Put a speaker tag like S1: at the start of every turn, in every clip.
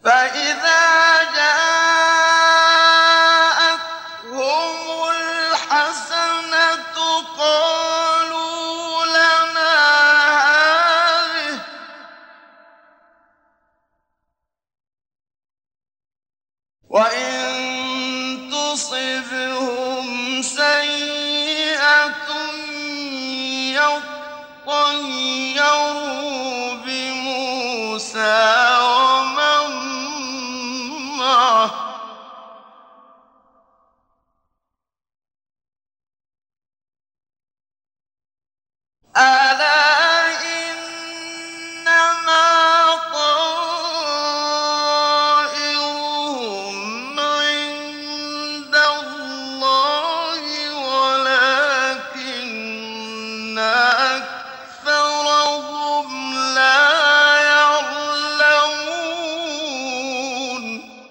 S1: فإذا جاءتهم الحسنة قالوا لنا هذه وإن تصبهم سيئة يطيروا بموسى ومن معه ألا إنما طائرهم عند الله ولكن أكثرهم لا يعلمون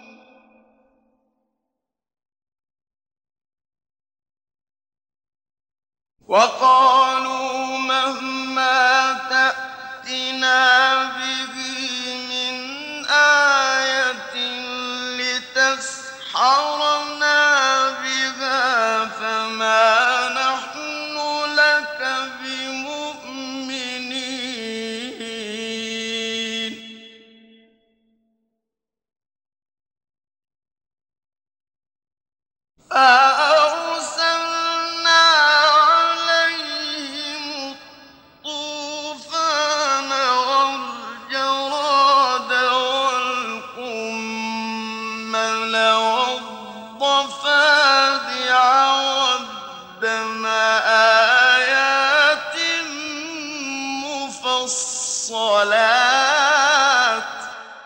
S1: وقالوا مهما تأتنا به من آية لتسحرنا بها فما نحن لك بمؤمنين فأرسلنا عليهم الطوفان والجراد والقمل والضفادع والدم آيات مفصلات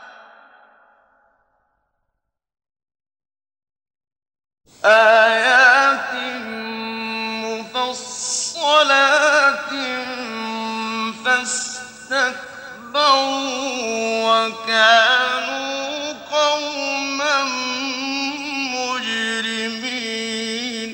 S1: فاستكبروا وكانوا قوما مجرمين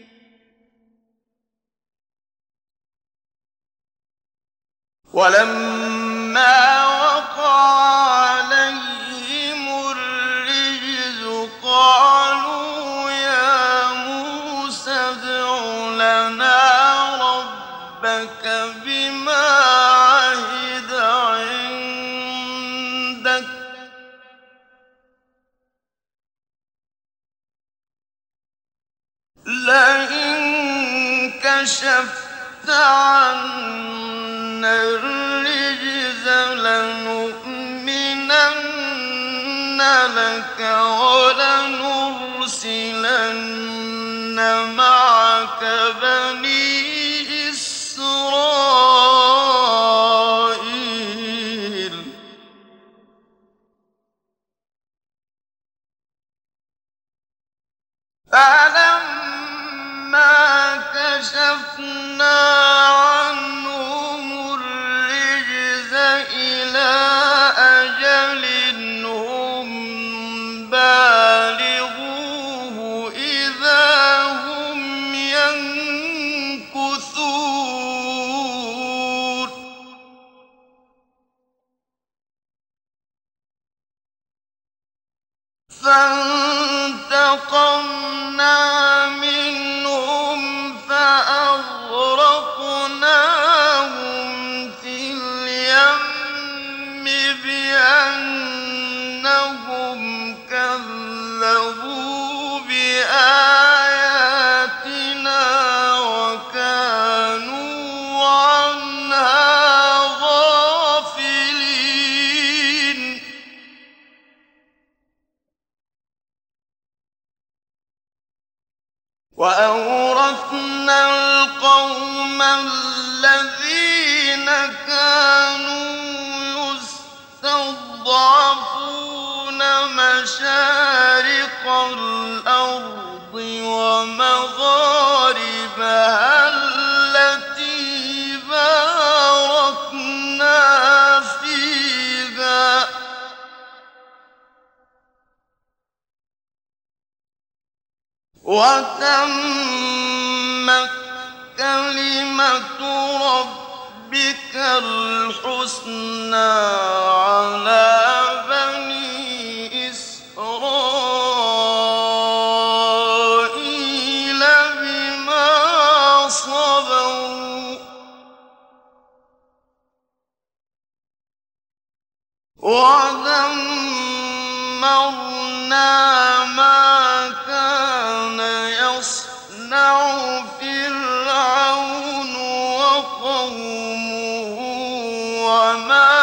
S1: ولما وقع عليهم الرجز قالوا يا موسى ادع لنا ربك بما عهد عندك لئن كشفت عنا الرجز لنؤمنن لك ولنرسلن معك بني إسرائيل فلما كشفنا عنهم الرجز إلى أجل هم بالغوه إذا هم ينكثون فانتقمنا منهم فأغرقناهم في اليم بأنهم كذبوا بآياتنا وكانوا عنها غافلين وأورثنا القوم الذين كانوا يستضعفون مشارق الأرض ومغاربها التي باركنا فيها وتمت كلمة ربك الحسنى على بني ودمرنا ما كان يصنع فرعون وقومه وما